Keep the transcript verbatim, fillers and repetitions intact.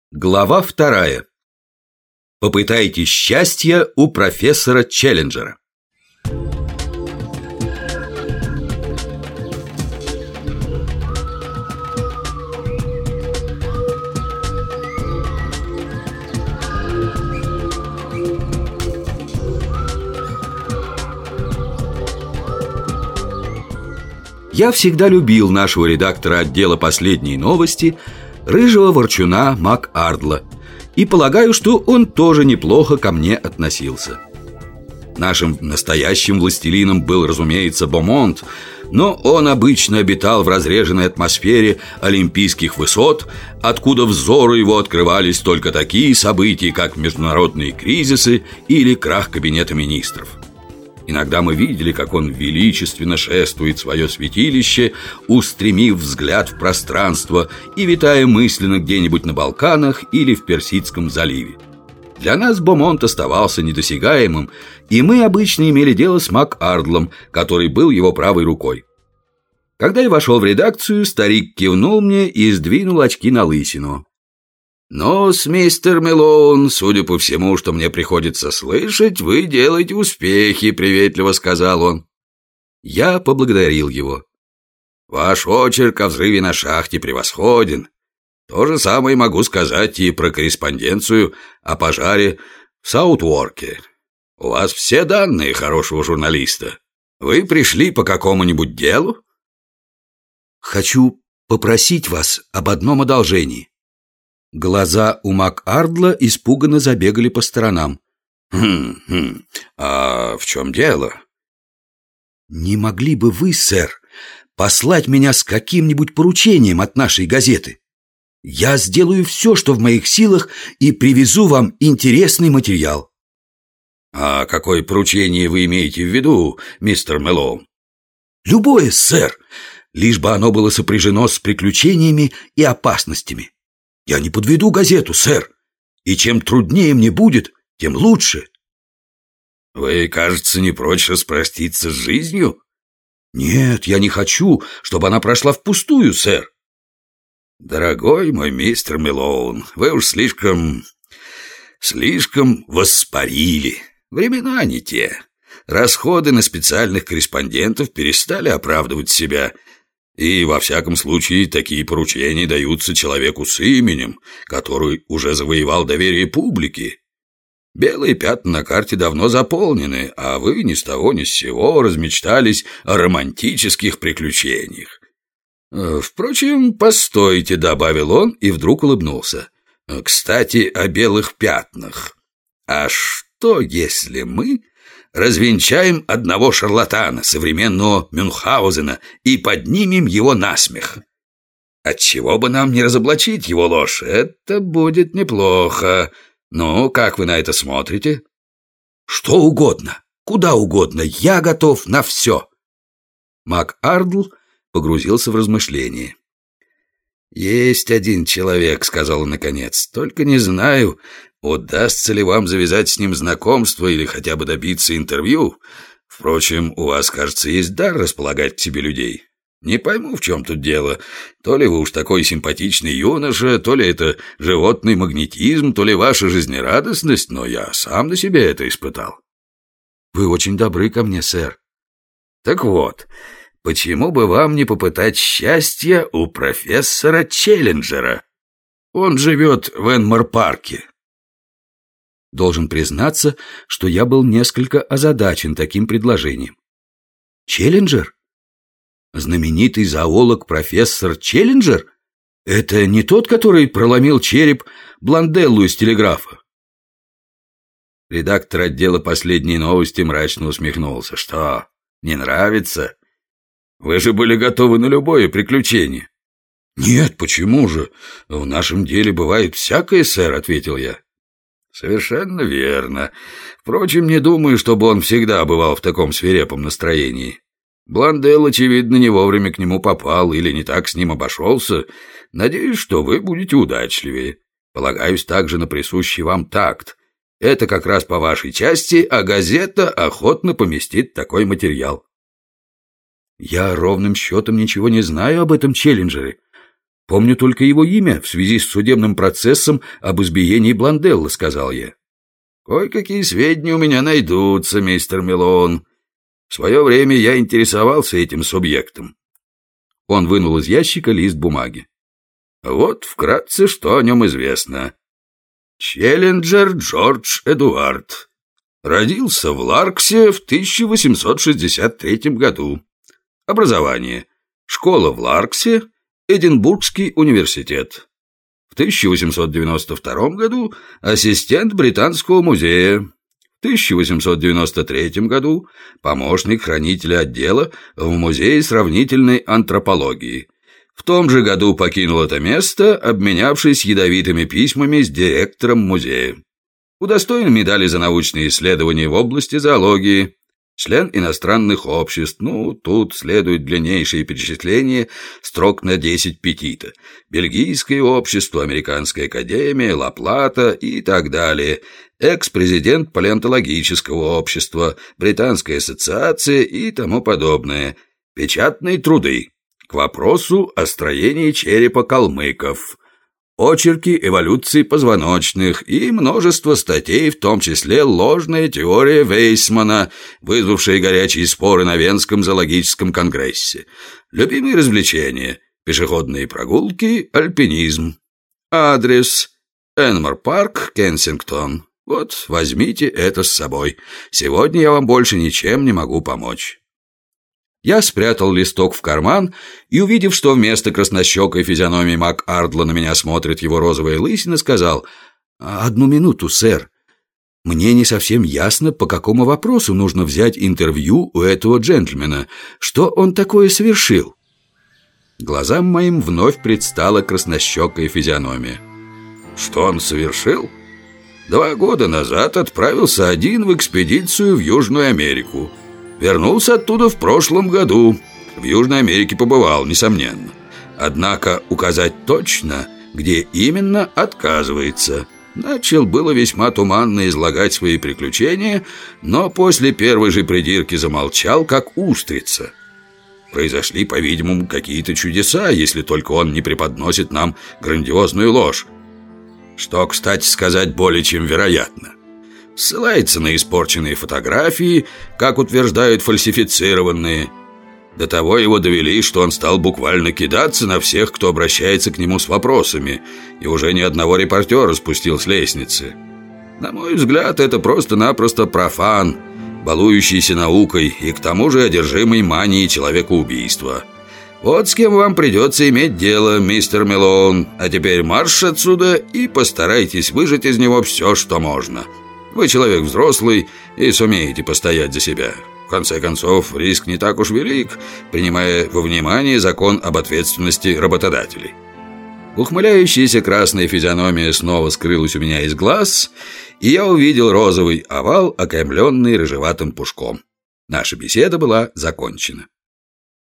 Глава вторая. Попытайте счастье у профессора Челленджера. Я всегда любил нашего редактора отдела «Последние новости», рыжего ворчуна МакАрдла, и полагаю, что он тоже неплохо ко мне относился. Нашим настоящим властелином был, разумеется, Бомонт, но он обычно обитал в разреженной атмосфере олимпийских высот, откуда взору его открывались только такие события, как международные кризисы или крах кабинета министров. Иногда мы видели, как он величественно шествует в свое святилище, устремив взгляд в пространство и витая мысленно где-нибудь на Балканах или в Персидском заливе. Для нас Бомонт оставался недосягаемым, и мы обычно имели дело с МакАрдлом, который был его правой рукой. Когда я вошел в редакцию, старик кивнул мне и сдвинул очки на лысину. «Ну-с, мистер Мэлоун, судя по всему, что мне приходится слышать, вы делаете успехи», — приветливо сказал он. Я поблагодарил его. «Ваш очерк о взрыве на шахте превосходен. То же самое могу сказать и про корреспонденцию о пожаре в Саутворке. У вас все данные хорошего журналиста. Вы пришли по какому-нибудь делу?» «Хочу попросить вас об одном одолжении». Глаза у МакАрдла испуганно забегали по сторонам. «Хм-хм, а в чем дело?» «Не могли бы вы, сэр, послать меня с каким-нибудь поручением от нашей газеты? Я сделаю все, что в моих силах, и привезу вам интересный материал». «А какое поручение вы имеете в виду, мистер Мэлоун?» «Любое, сэр, лишь бы оно было сопряжено с приключениями и опасностями. Я не подведу газету, сэр, и чем труднее мне будет, тем лучше». «Вы, кажется, не прочь распроститься с жизнью?» «Нет, я не хочу, чтобы она прошла впустую, сэр». «Дорогой мой мистер Мэлоун, вы уж слишком... слишком воспарили. Времена не те. Расходы на специальных корреспондентов перестали оправдывать себя. И, во всяком случае, такие поручения даются человеку с именем, который уже завоевал доверие публики. Белые пятна на карте давно заполнены, а вы ни с того ни с сего размечтались о романтических приключениях. Впрочем, постойте», — добавил он и вдруг улыбнулся. «Кстати, о белых пятнах. А что, если мы развенчаем одного шарлатана, современного Мюнхгаузена, и поднимем его на смех? Отчего бы нам не разоблачить его ложь? Это будет неплохо. Ну, как вы на это смотрите?» «Что угодно, куда угодно, я готов на все». МакАрдл погрузился в размышления. «Есть один человек», — сказал он наконец, — «только не знаю, удастся ли вам завязать с ним знакомство или хотя бы добиться интервью. Впрочем, у вас, кажется, есть дар располагать к себе людей. Не пойму, в чем тут дело. То ли вы уж такой симпатичный юноша, то ли это животный магнетизм, то ли ваша жизнерадостность, но я сам на себе это испытал». «Вы очень добры ко мне, сэр». «Так вот, почему бы вам не попытать счастья у профессора Челленджера? Он живет в Энмор-парке». Должен признаться, что я был несколько озадачен таким предложением. «Челленджер? Знаменитый зоолог профессор Челленджер? Это не тот, который проломил череп Бланделлу из телеграфа?» Редактор отдела «Последние новости» мрачно усмехнулся. «Что, не нравится? Вы же были готовы на любое приключение». «Нет, почему же? В нашем деле бывает всякое, сэр», — ответил я. «Совершенно верно. Впрочем, не думаю, чтобы он всегда бывал в таком свирепом настроении. Бланделл, очевидно, не вовремя к нему попал или не так с ним обошелся. Надеюсь, что вы будете удачливее. Полагаюсь также на присущий вам такт. Это как раз по вашей части, а газета охотно поместит такой материал». «Я ровным счетом ничего не знаю об этом Челленджере. Помню только его имя в связи с судебным процессом об избиении Бланделла», — сказал я. «Кое-какие сведения у меня найдутся, мистер Мелоун. В свое время я интересовался этим субъектом». Он вынул из ящика лист бумаги. «Вот вкратце, что о нем известно. Челленджер Джордж Эдуард. Родился в Ларксе в тысяча восемьсот шестьдесят третьем году. Образование. Школа в Ларксе, Эдинбургский университет. В тысяча восемьсот девяносто втором году ассистент Британского музея. В тысяча восемьсот девяносто третьем году помощник хранителя отдела в Музее сравнительной антропологии. В том же году покинул это место, обменявшись ядовитыми письмами с директором музея. Удостоен медали за научные исследования в области зоологии. Член иностранных обществ. Ну, тут следует длиннейшее перечисление строк на десять петита. Бельгийское общество, Американская академия, Ла-Плата и так далее. Экс-президент палеонтологического общества, Британская ассоциация и тому подобное. Печатные труды. К вопросу о строении черепа калмыков. Очерки эволюции позвоночных и множество статей, в том числе ложная теория Вейсмана, вызвавшая горячие споры на Венском зоологическом конгрессе. Любимые развлечения – пешеходные прогулки, альпинизм. Адрес – Энмор Парк, Кенсингтон. Вот, возьмите это с собой. Сегодня я вам больше ничем не могу помочь». Я спрятал листок в карман и, увидев, что вместо краснощекой физиономии МакАрдла на меня смотрит его розовая лысина, сказал: «Одну минуту, сэр. Мне не совсем ясно, по какому вопросу нужно взять интервью у этого джентльмена. Что он такое совершил?» Глазам моим вновь предстала краснощекая физиономия. «Что он совершил? Два года назад отправился один в экспедицию в Южную Америку. Вернулся оттуда в прошлом году. В Южной Америке побывал, несомненно. Однако указать точно, где именно, отказывается. Начал было весьма туманно излагать свои приключения, но после первой же придирки замолчал, как устрица. Произошли, по-видимому, какие-то чудеса, если только он не преподносит нам грандиозную ложь. Что, кстати сказать, более чем вероятно. Ссылается на испорченные фотографии, как утверждают фальсифицированные. До того его довели, что он стал буквально кидаться на всех, кто обращается к нему с вопросами, и уже ни одного репортера спустил с лестницы. На мой взгляд, это просто-напросто профан, балующийся наукой и к тому же одержимый манией человекоубийства. Вот с кем вам придется иметь дело, мистер Мелоун. А теперь марш отсюда и постарайтесь выжать из него все, что можно. Вы человек взрослый и сумеете постоять за себя. В конце концов, риск не так уж велик, принимая во внимание закон об ответственности работодателей». Ухмыляющаяся красная физиономия снова скрылась у меня из глаз, и я увидел розовый овал, окаймленный рыжеватым пушком. Наша беседа была закончена.